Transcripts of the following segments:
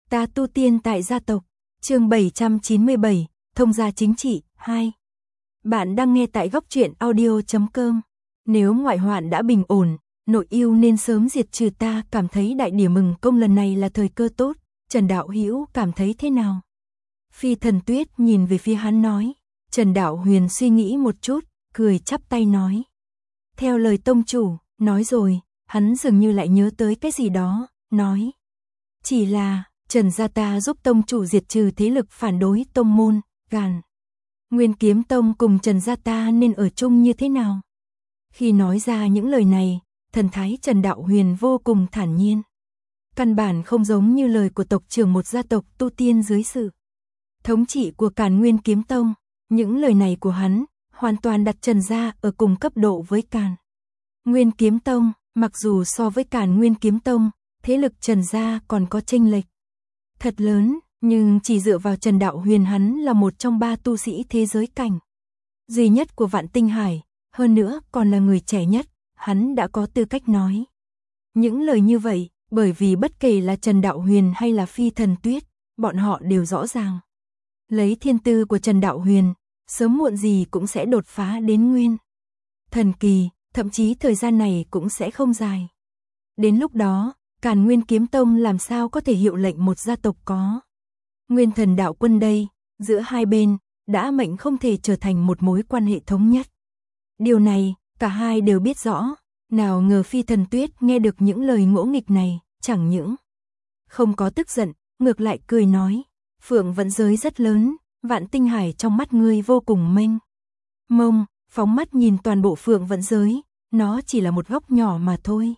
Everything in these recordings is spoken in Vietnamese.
Ta tu tiên tại gia tộc, chương 797, thông gia chính trị, 2. Bạn đang nghe tại góc truyện audio.com. Nếu ngoại hoạn đã bình ổn, nội yêu nên sớm diệt trừ, ta cảm thấy đại điển mừng công lần này là thời cơ tốt. Trần Đạo Hữu cảm thấy thế nào? Phi Thần Tuyết nhìn về phía hắn nói. Trần Đạo Huyền suy nghĩ một chút, cười chắp tay nói. Theo lời tông chủ, nói rồi, hắn dường như lại nhớ tới cái gì đó, nói. Chỉ là, Trần gia ta giúp tông chủ diệt trừ thế lực phản đối tông môn, Càn Nguyên Kiếm Tông cùng Trần gia ta nên ở chung như thế nào? Khi nói ra những lời này, thần thái Trần Đạo Huyền vô cùng thản nhiên. Căn bản không giống như lời của tộc trưởng một gia tộc tu tiên dưới sự thống trị của Càn Nguyên Kiếm Tông. Những lời này của hắn hoàn toàn đặt Trần gia ở cùng cấp độ với Càn Nguyên Kiếm Tông, mặc dù so với Càn Nguyên Kiếm Tông, thế lực Trần gia còn có chênh lệch thật lớn, nhưng chỉ dựa vào Trần Đạo Huyền, hắn là một trong 3 tu sĩ thế giới cảnh duy nhất của Vạn Tinh Hải, hơn nữa còn là người trẻ nhất, hắn đã có tư cách nói những lời như vậy, bởi vì bất kể là Trần Đạo Huyền hay là Phi Thần Tuyết, bọn họ đều rõ ràng. Lấy thiên tư của Trần Đạo Huyền, sớm muộn gì cũng sẽ đột phá đến nguyên thần kỳ, thậm chí thời gian này cũng sẽ không dài. Đến lúc đó, Càn Nguyên Kiếm Tông làm sao có thể hiệu lệnh một gia tộc có Nguyên Thần đạo quân đây, giữa hai bên đã mệnh không thể trở thành một mối quan hệ thống nhất. Điều này, cả hai đều biết rõ, nào ngờ Phi Thần Tuyết nghe được những lời ngỗ nghịch này, chẳng những không có tức giận, ngược lại cười nói, Phượng Vẫn Giới rất lớn, Vạn Tinh Hải trong mắt ngươi vô cùng mênh mông, phóng mắt nhìn toàn bộ Phượng Vẫn Giới, nó chỉ là một góc nhỏ mà thôi.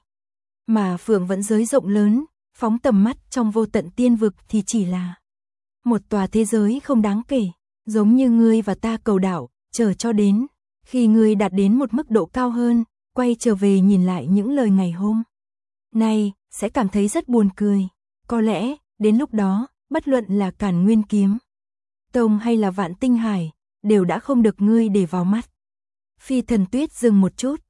Mà Phượng Vẫn Giới rộng lớn, phóng tầm mắt trong vô tận tiên vực thì chỉ là một tòa thế giới không đáng kể, giống như ngươi và ta cầu đạo, chờ cho đến khi ngươi đạt đến một mức độ cao hơn, quay trở về nhìn lại những lời ngày hôm nay, sẽ cảm thấy rất buồn cười. Có lẽ, đến lúc đó, bất luận là Càn Nguyên Kiếm Tông hay là Vạn Tinh Hải, đều đã không được ngươi để vào mắt. Phi Thần Tuyết dừng một chút,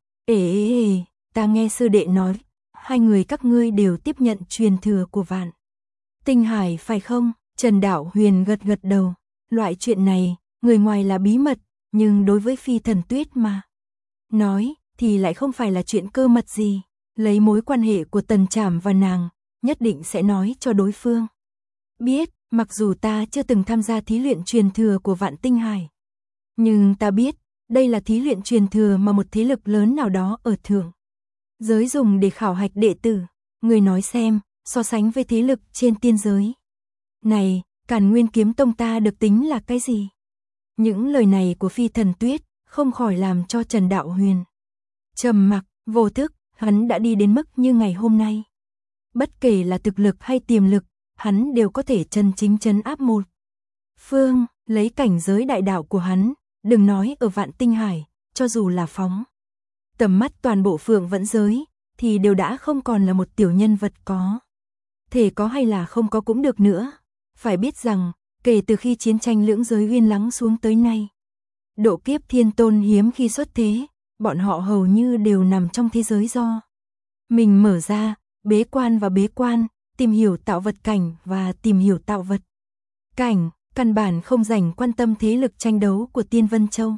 ta nghe sư đệ nói, hai người các ngươi đều tiếp nhận truyền thừa của Vạn Tinh Hải phải không? Trần Đạo Huyền gật gật đầu, loại chuyện này, người ngoài là bí mật, nhưng đối với Phi Thần Tuyết mà nói, thì lại không phải là chuyện cơ mật gì. Lấy mối quan hệ của Tần Trảm và nàng, nhất định sẽ nói cho đối phương biết, mặc dù ta chưa từng tham gia thí luyện truyền thừa của Vạn Tinh Hải, nhưng ta biết, đây là thí luyện truyền thừa mà một thế lực lớn nào đó ở thượng giới dùng để khảo hạch đệ tử. Người nói xem, so sánh với thế lực trên tiên giới này, Càn Nguyên Kiếm Tông ta được tính là cái gì? Những lời này của Phi Thần Tuyết không khỏi làm cho Trần Đạo Huyền trầm mặc, vô thức, hắn đã đi đến mức như ngày hôm nay. Bất kể là thực lực hay tiềm lực, hắn đều có thể chân chính trấn áp một phương, lấy cảnh giới đại đạo của hắn, đừng nói ở Vạn Tinh Hải, cho dù là phóng tầm mắt toàn bộ Phượng Vẫn Giới, thì đều đã không còn là một tiểu nhân vật có thể có hay là không có cũng được nữa. Phải biết rằng, kể từ khi chiến tranh lưỡng giới uyên lắng xuống tới nay, độ kiếp thiên tôn hiếm khi xuất thế, bọn họ hầu như đều nằm trong thế giới do mình mở ra, bế quan và bế quan, tìm hiểu tạo vật cảnh và tìm hiểu tạo vật cảnh, căn bản không dành quan tâm thế lực tranh đấu của Tiên Vân Châu.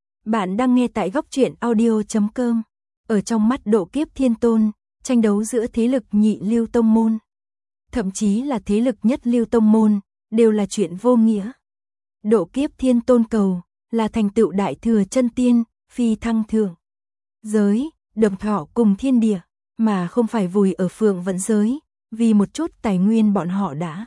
Bạn đang nghe tại góc truyện audio.com. Ở trong mắt độ kiếp thiên tôn, tranh đấu giữa thế lực nhị lưu tông môn, thậm chí là thế lực nhất lưu tông môn, đều là chuyện vô nghĩa. Độ kiếp thiên tôn cầu là thành tựu đại thừa chân tiên, phi thăng thượng giới, đồng thọ cùng thiên địa, mà không phải vùi ở Phượng Vẫn Giới, vì một chút tài nguyên bọn họ đã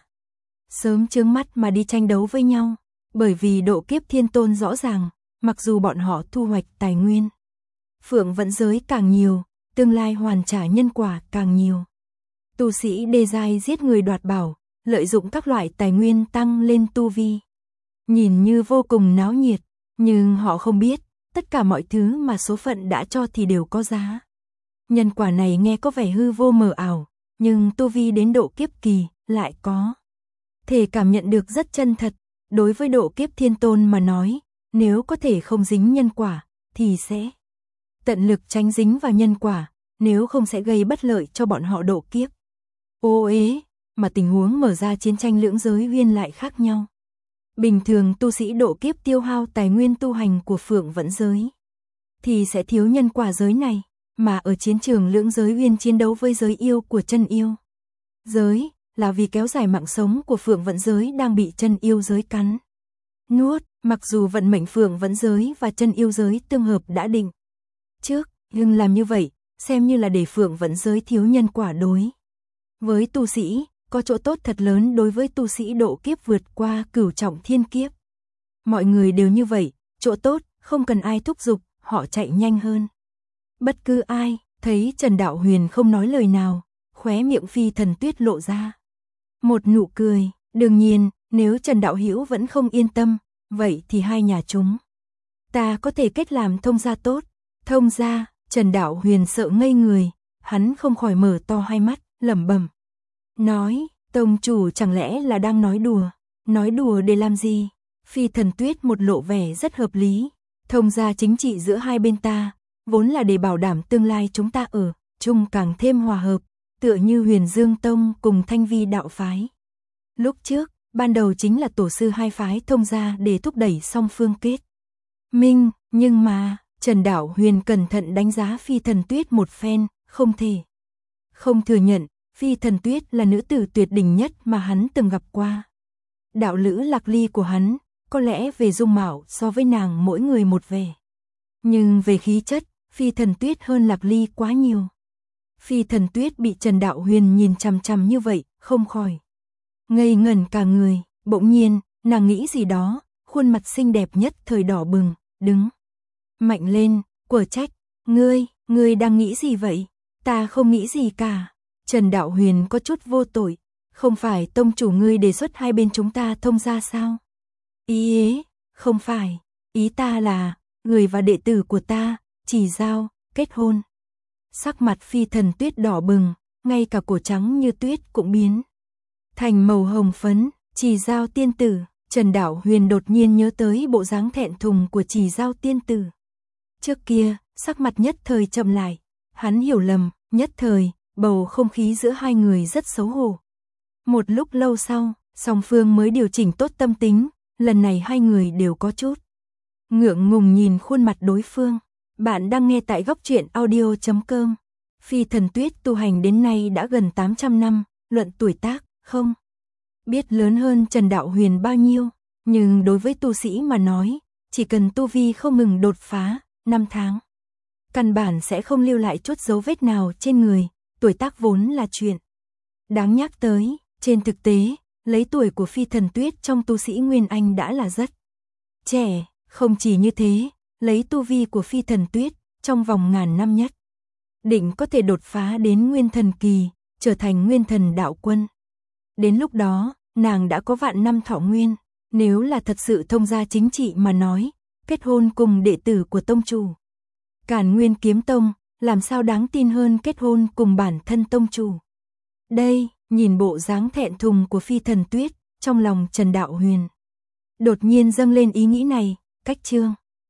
sớm chướng mắt mà đi tranh đấu với nhau. Bởi vì độ kiếp thiên tôn rõ ràng, mặc dù bọn họ thu hoạch tài nguyên Phượng Vẫn Giới càng nhiều, tương lai hoàn trả nhân quả càng nhiều. Tu sĩ đê giai giết người đoạt bảo, lợi dụng các loại tài nguyên tăng lên tu vi, nhìn như vô cùng náo nhiệt, nhưng họ không biết, tất cả mọi thứ mà số phận đã cho thì đều có giá. Nhân quả này nghe có vẻ hư vô mờ ảo, nhưng tu vi đến độ kiếp kỳ lại có thể cảm nhận được rất chân thật. Đối với độ kiếp thiên tôn mà nói, nếu có thể không dính nhân quả, thì sẽ tận lực tránh dính vào nhân quả, nếu không sẽ gây bất lợi cho bọn họ độ kiếp. mà tình huống mở ra chiến tranh lưỡng giới uyên lại khác nhau. Bình thường tu sĩ độ kiếp tiêu hao tài nguyên tu hành của Phượng Vẫn giới thì sẽ thiếu nhân quả giới này, mà ở chiến trường lưỡng giới uyên chiến đấu với giới yêu của chân yêu giới là vì kéo dài mạng sống của Phượng Vẫn giới đang bị chân yêu giới cắn nuốt. Mặc dù vận mệnh Phượng Vẫn giới và chân yêu giới tương hợp đã định trước, nhưng làm như vậy xem như là để Phượng Vẫn giới thiếu nhân quả đối với tu sĩ, có chỗ tốt thật lớn đối với tu sĩ độ kiếp vượt qua cửu trọng thiên kiếp. Mọi người đều như vậy, chỗ tốt, không cần ai thúc giục, họ chạy nhanh hơn. Bất cứ ai, thấy Trần Đạo Huyền không nói lời nào, khóe miệng Phi Thần Tuyết lộ ra một nụ cười. Đương nhiên, nếu Trần Đạo Hữu vẫn không yên tâm, vậy thì hai nhà chúng ta có thể kết làm thông gia tốt. Thông gia, Trần Đạo Huyền sợ ngây người, hắn không khỏi mở to hai mắt, lẩm bẩm nói, tông chủ chẳng lẽ là đang nói đùa để làm gì? Phi Thần Tuyết một lộ vẻ rất hợp lý, thông gia chính trị giữa hai bên ta, vốn là để bảo đảm tương lai chúng ta ở chung càng thêm hòa hợp, tựa như Huyền Dương Tông cùng Thanh Vi đạo phái. Lúc trước, ban đầu chính là tổ sư hai phái thông gia để thúc đẩy song phương kết minh, nhưng mà, Trần Đạo Huyền cẩn thận đánh giá Phi Thần Tuyết một phen, không thừa nhận, Phi Thần Tuyết là nữ tử tuyệt đỉnh nhất mà hắn từng gặp qua. Đạo lữ Lạc Ly của hắn, có lẽ về dung mạo so với nàng mỗi người một vẻ. Nhưng về khí chất, Phi Thần Tuyết hơn Lạc Ly quá nhiều. Phi Thần Tuyết bị Trần Đạo Huyền nhìn chằm chằm như vậy, không khỏi ngây ngẩn cả người. Bỗng nhiên, nàng nghĩ gì đó, khuôn mặt xinh đẹp nhất thời đỏ bừng, đứng mạnh lên, quở trách, ngươi đang nghĩ gì vậy? Ta không nghĩ gì cả. Trần Đạo Huyền có chút vô tội, không phải tông chủ ngươi đề xuất hai bên chúng ta thông gia sao? Không phải, ý ta là, người và đệ tử của ta, Chỉ Giao, kết hôn. Sắc mặt Phi Thần Tuyết đỏ bừng, ngay cả cổ trắng như tuyết cũng biến thành màu hồng phấn. Chỉ Giao tiên tử. Trần Đạo Huyền đột nhiên nhớ tới bộ dáng thẹn thùng của Chỉ Giao tiên tử. Trước kia, sắc mặt nhất thời chậm lại, hắn hiểu lầm, nhất thời, bầu không khí giữa hai người rất xấu hổ. Một lúc lâu sau, song phương mới điều chỉnh tốt tâm tính, lần này hai người đều có chút ngượng ngùng nhìn khuôn mặt đối phương. Bạn đang nghe tại goctruyện.audio.com. Phi Thần Tuyết tu hành đến nay đã gần 800 năm, luận tuổi tác, không biết lớn hơn Trần Đạo Huyền bao nhiêu, nhưng đối với tu sĩ mà nói, chỉ cần tu vi không ngừng đột phá, 5 tháng, căn bản sẽ không lưu lại chút dấu vết nào trên người, tuổi tác vốn là chuyện đáng nhắc tới. Trên thực tế, lấy tuổi của Phi Thần Tuyết trong tu sĩ Nguyên Anh đã là rất trẻ, không chỉ như thế, lấy tu vi của Phi Thần Tuyết, trong vòng ngàn năm nhất định có thể đột phá đến Nguyên Thần Kỳ, trở thành Nguyên Thần Đạo Quân. Đến lúc đó, nàng đã có vạn năm thọ nguyên, nếu là thật sự thông gia chính trị mà nói, kết hôn cùng đệ tử của tông chủ Càn Nguyên Kiếm Tông, làm sao đáng tin hơn kết hôn cùng bản thân tông chủ. Đây, nhìn bộ dáng thẹn thùng của Phi Thần Tuyết, trong lòng Trần Đạo Huyền đột nhiên dâng lên ý nghĩ này. Cách chương